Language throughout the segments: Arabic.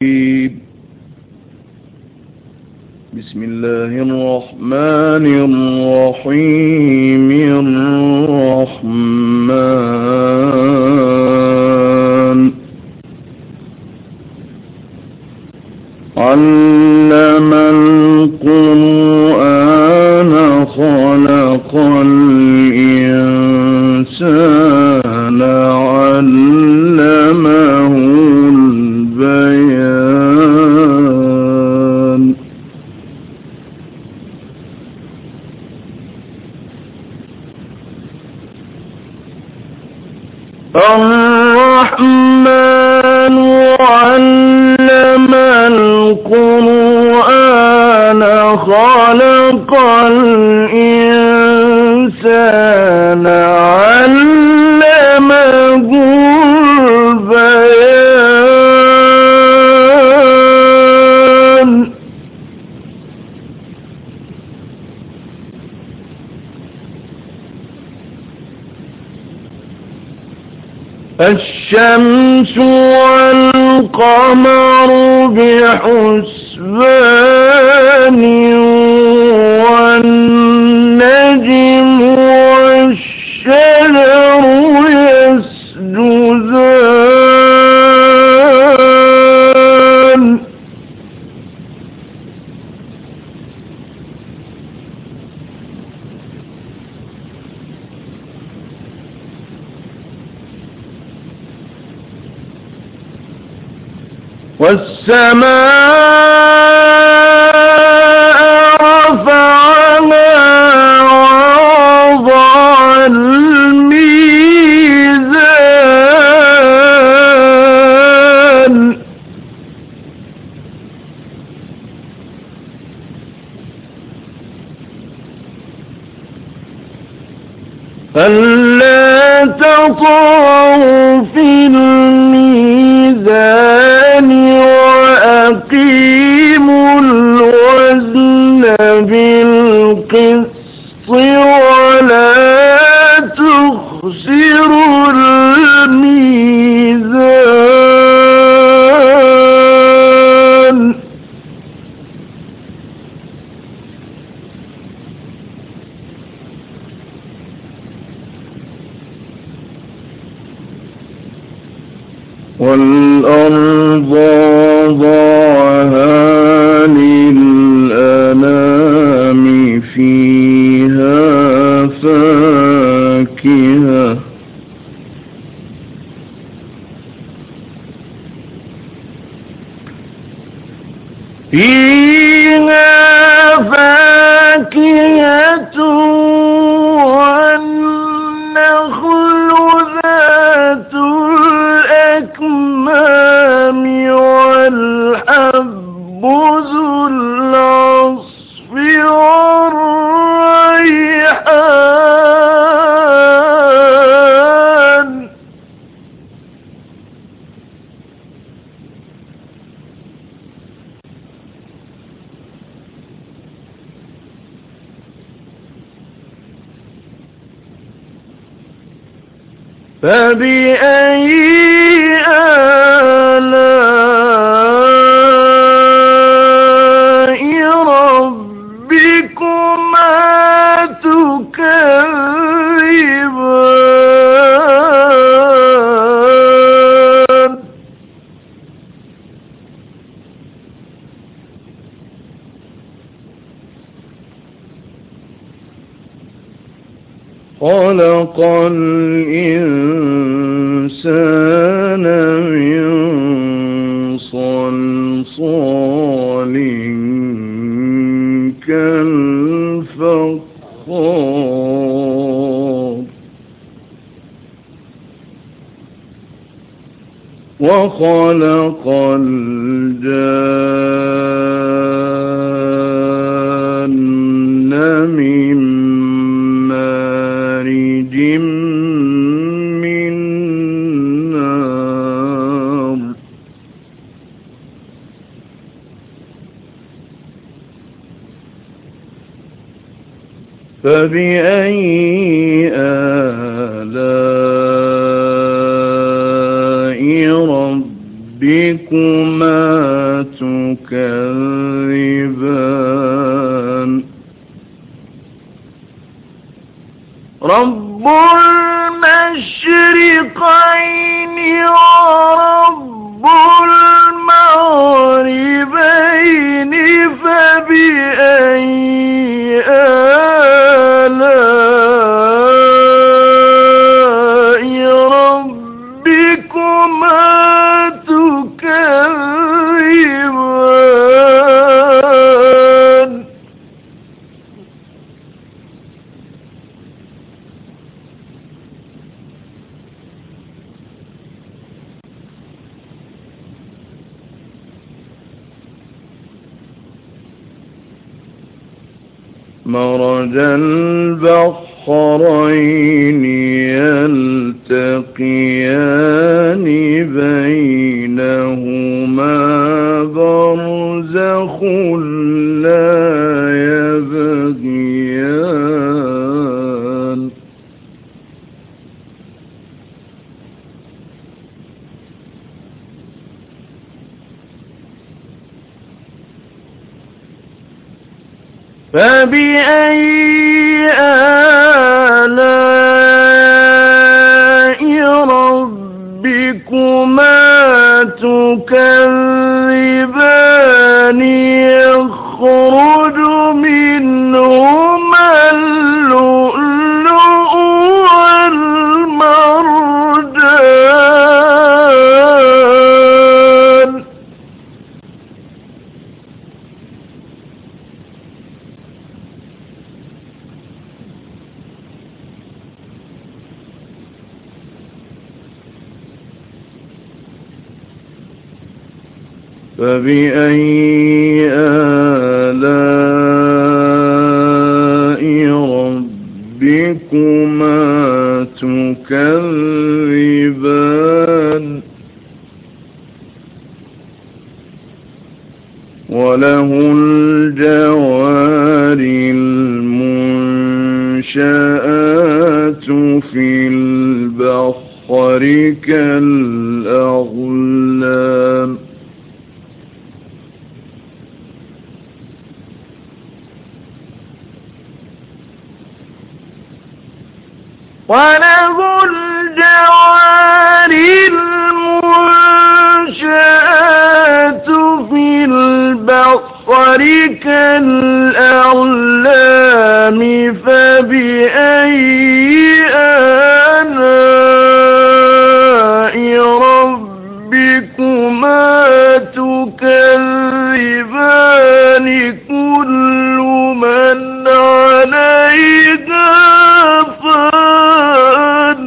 بسم الله الرحمن الرحيم الرحمن علم القرآن خلق الإنسان علمه البيان الرحمن علم القرآن خلق الإنسان علمه البيان الشمس والقمر بحسبان والنجم والشجر يسجدان والسماء رفعها ووضع الميزان ألا تطغوا في الميزان وأقيموا الوزن بالقسط ولا تخسروا الميزان والأرض وضعها للأنام فيها فاكهة والنخل ذات الأكمام والحب ذو العصف والريحان فبأي آلاء ربكما تكذبان خلق الإنسان من صلصال كالفخار وخلق الجان من مارج من نار فبأي آلاء ربكما تكذبان رب المشرقين ورب المغربين فبأي آلاء ربكما تكذبان مرج البحرين يلتقيان بينهما برزخ لا يبغيان فبأي آلاء ربكما تكذبان يخرج منهما اللؤلؤ والمرجان فبأي آلاء ربكما تكذبان وله الجوار المنشآت في البحر كالأعلام وله الجوار المنشآت في البحر كالأعلام فبأي آلاء ربكما تكذبان كل من عليها فان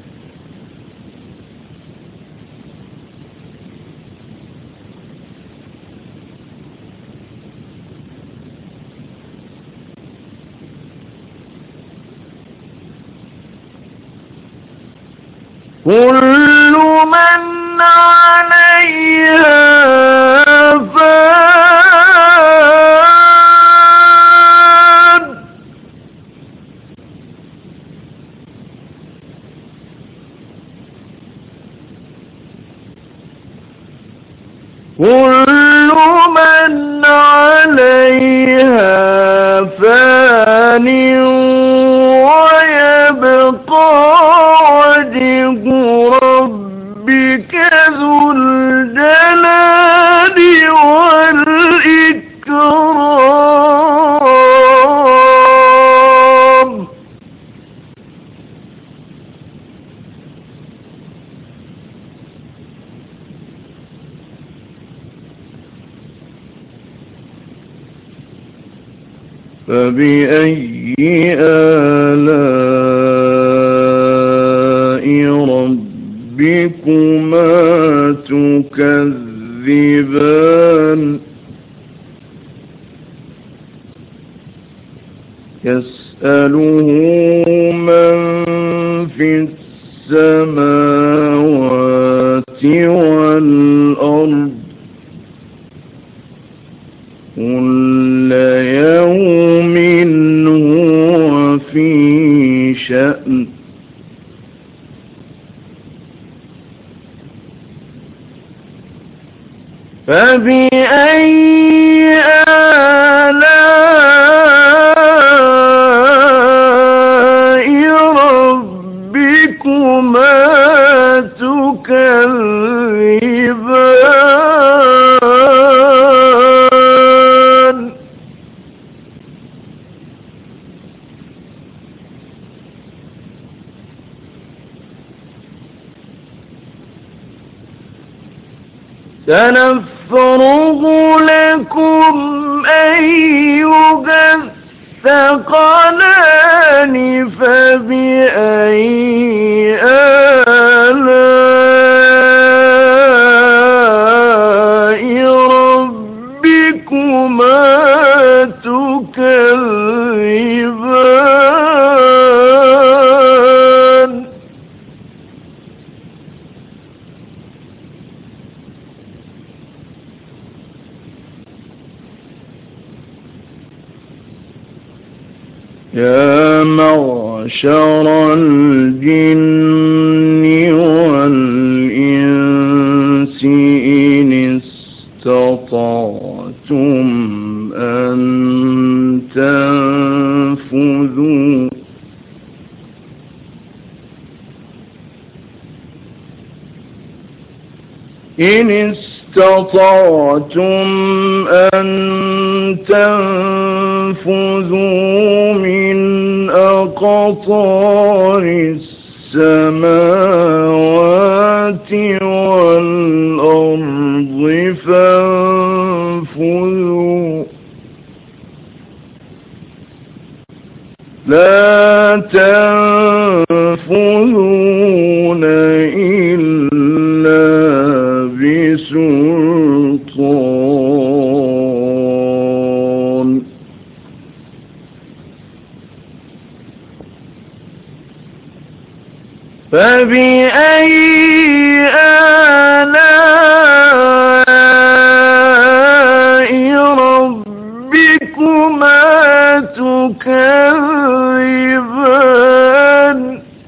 كل من عليها فان كل من عليها فان ويبقى وجه ربك ذو الجلال والإكرام فبأي آلاء ربكما تكذبان يسأله من في السماوات والأرض كل يوم هو في شأن فبأي آلاء ربكما تكذبان سنفرغ لكم أيها الثقلان فبأي آلاء ربكما تكذبان يا معشر الجن والإنس إن استطعتم أن تنفذوا من أقطار السماوات والأرض فانفذوا لا تنفذون إلا بسلطان فبأي آلاء ربكما تكذبان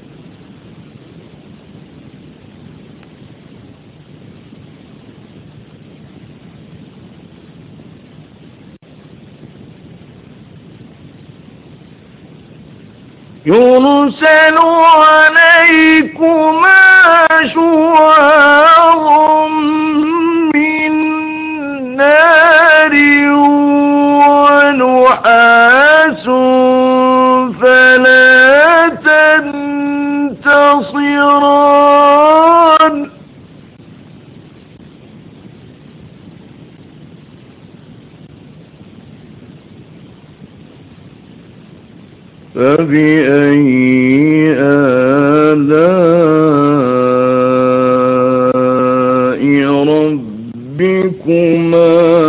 يرسل عليكما شواظ من نار ونحاس فلا تنتصران فبأي آلاء ربكما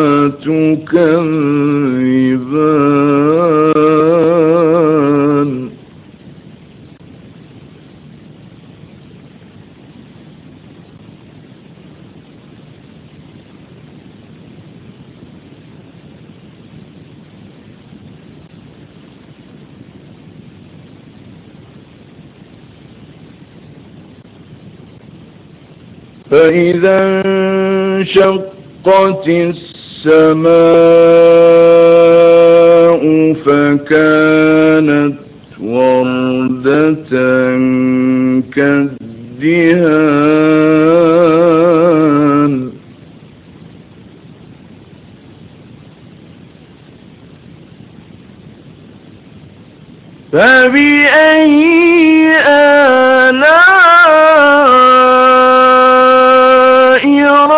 تكذبان فإذا انشقت السماء فكانت وردة كالدهان فبأي آلاء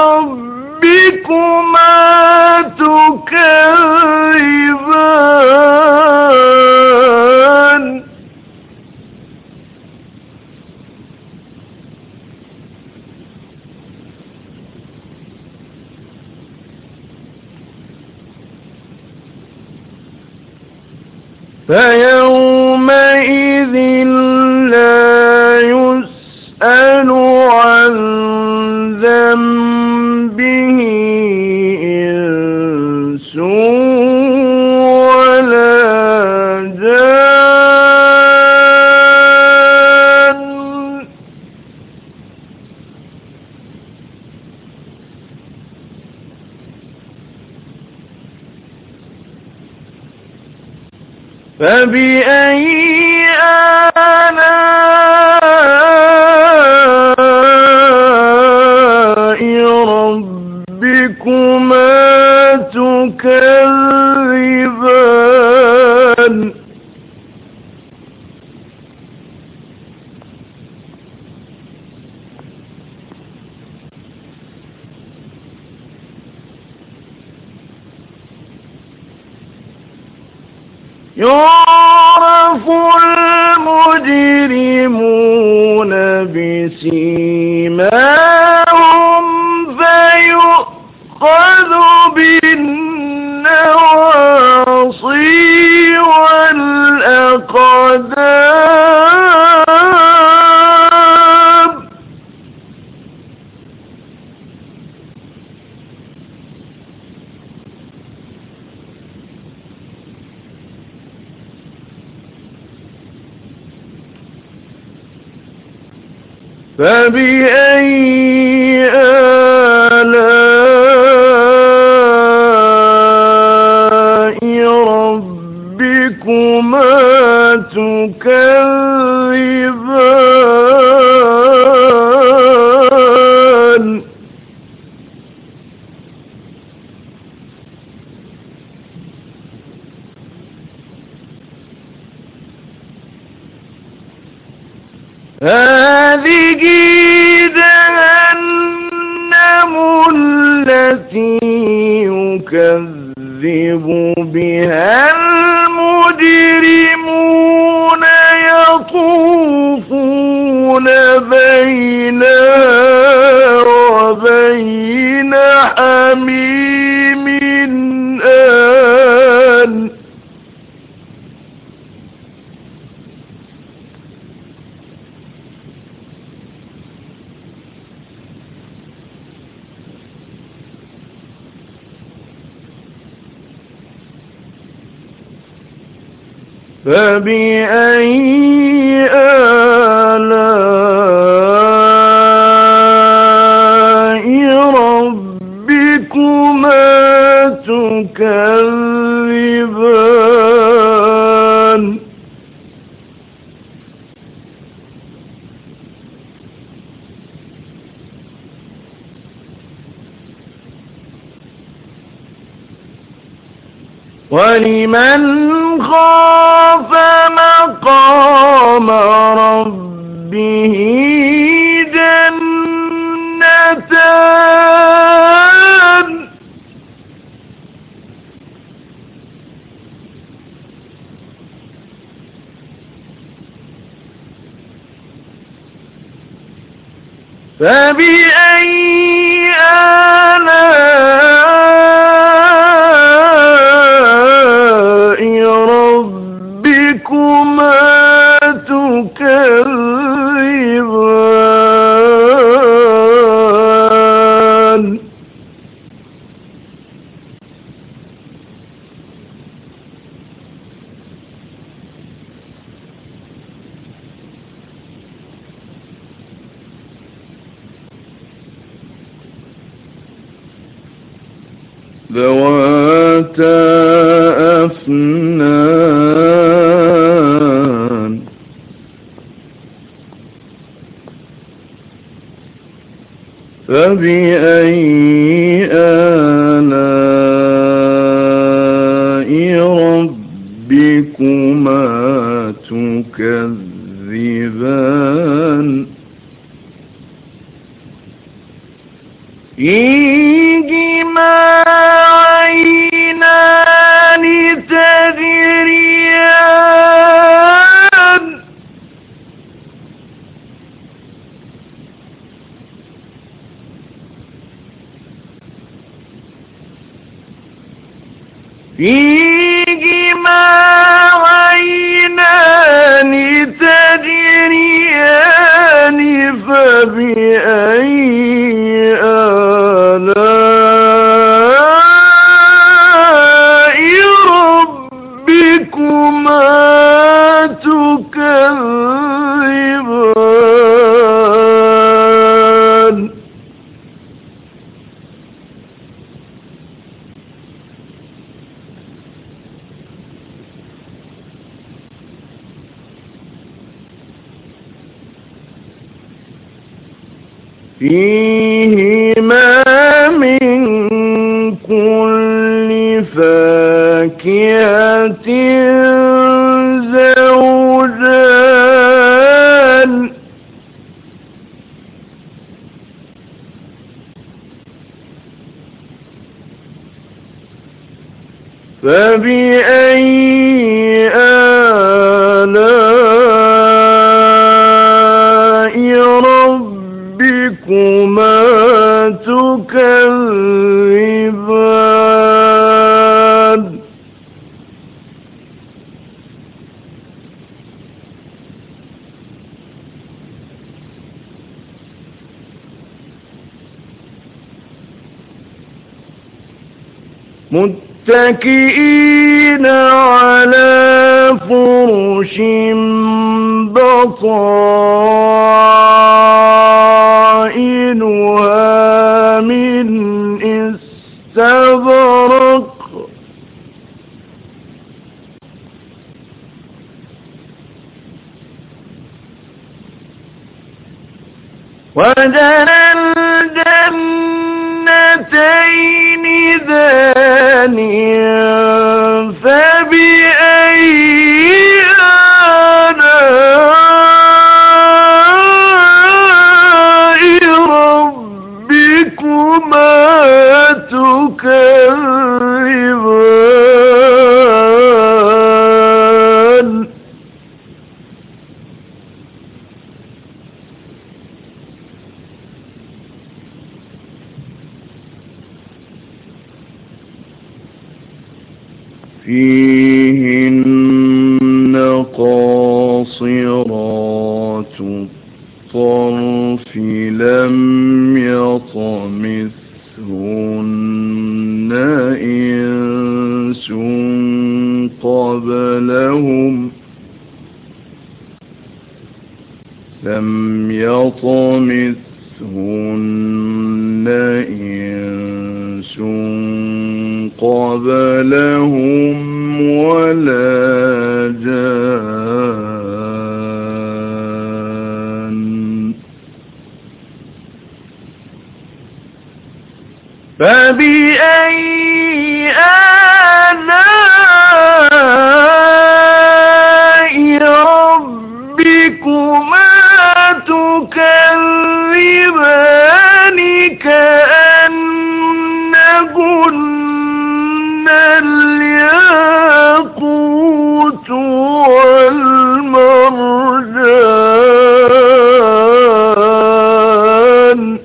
ربكما تكذبان فيومئذ لا يسأل عن ذنبه إنس ولا جان فبأي آلاء ربكما تكذبان يعرف المجرمون بسيماهم فيؤخذ بالنواصي والأقدام فبأي آلاء ربكما تكذبان هذه جهنم التي يكذب بها المجرمون يطوفون بينها وبين حميم آن فبأي آلاء ربكما تكذبان ولمن خاف مقام ربه جنتان فبأي آلاء ربكما تكذبان ذواتا أفنان فبأي آلاء ربكما تكذبان فيهما عينان تجريان فيهما عينان تجريان فبأي آلاء ربكما تكذبان فيهما من كل فاكهة زوجان فبأي آلاء ربكما تكذبان متكئين على فرش بطائنها من استبرق وجنى الجنتين دانيا فبأي آلاء ربكما تكذبان فيهن قاصرات الطرف لم يطمثهن إنس قبلهم ولا جان فبأي آلاء ربكما تكذبان كأنهن الياقوت والمرجان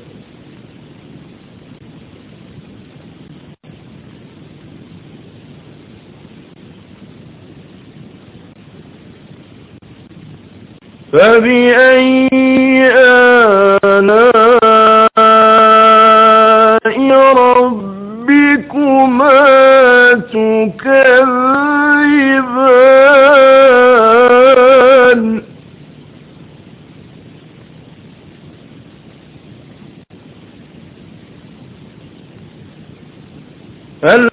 فبأي آلاء ربكما تكذبان هل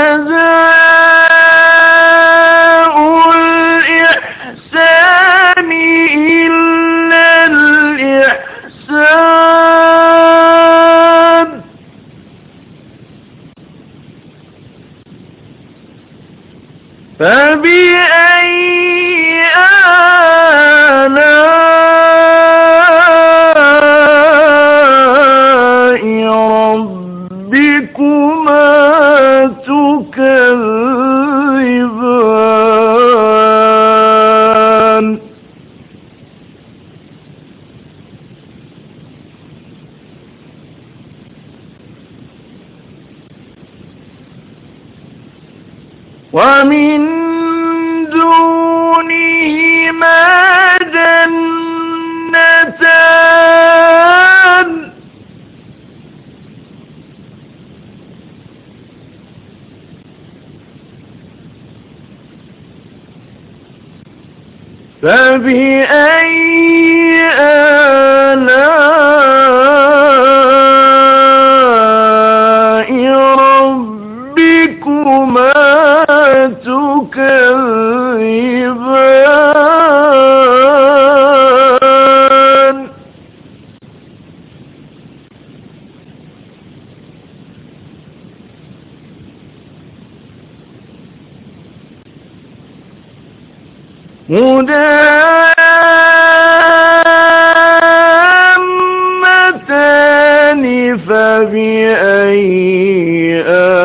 جزاء الإحسان إلا الإحسان فبأي آلاء ربكما تكذبان ومن دونهما جنتان فبأي آلاء ربكما تكذبان مدهامتان فبأي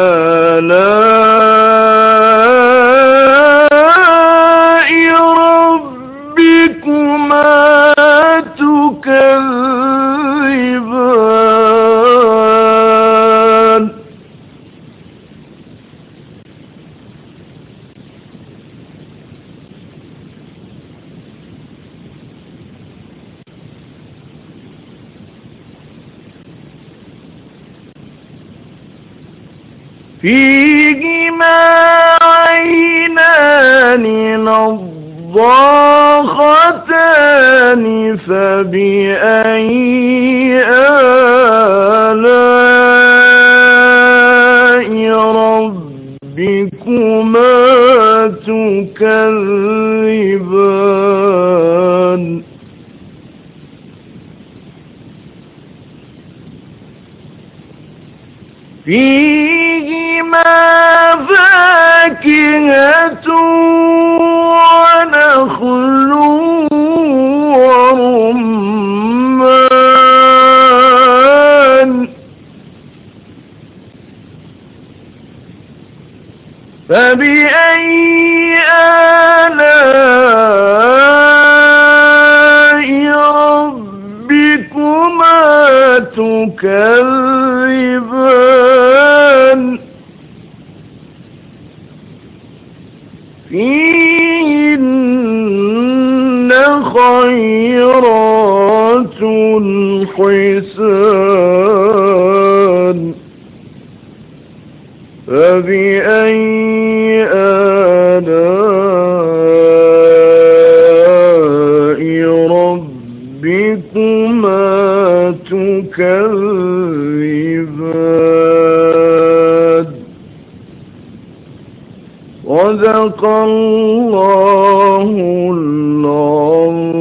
آلاء ربكما تكذبان فيهما عينان نضاختان فبأي آلاء ربكما تكذبان فيهما فاكهة ونخل ورمان فبأي آلاء ربكما تكذبان فيهن خيرات حسان فبأي آلاء ربكما تكذبان صدق الله العظيم.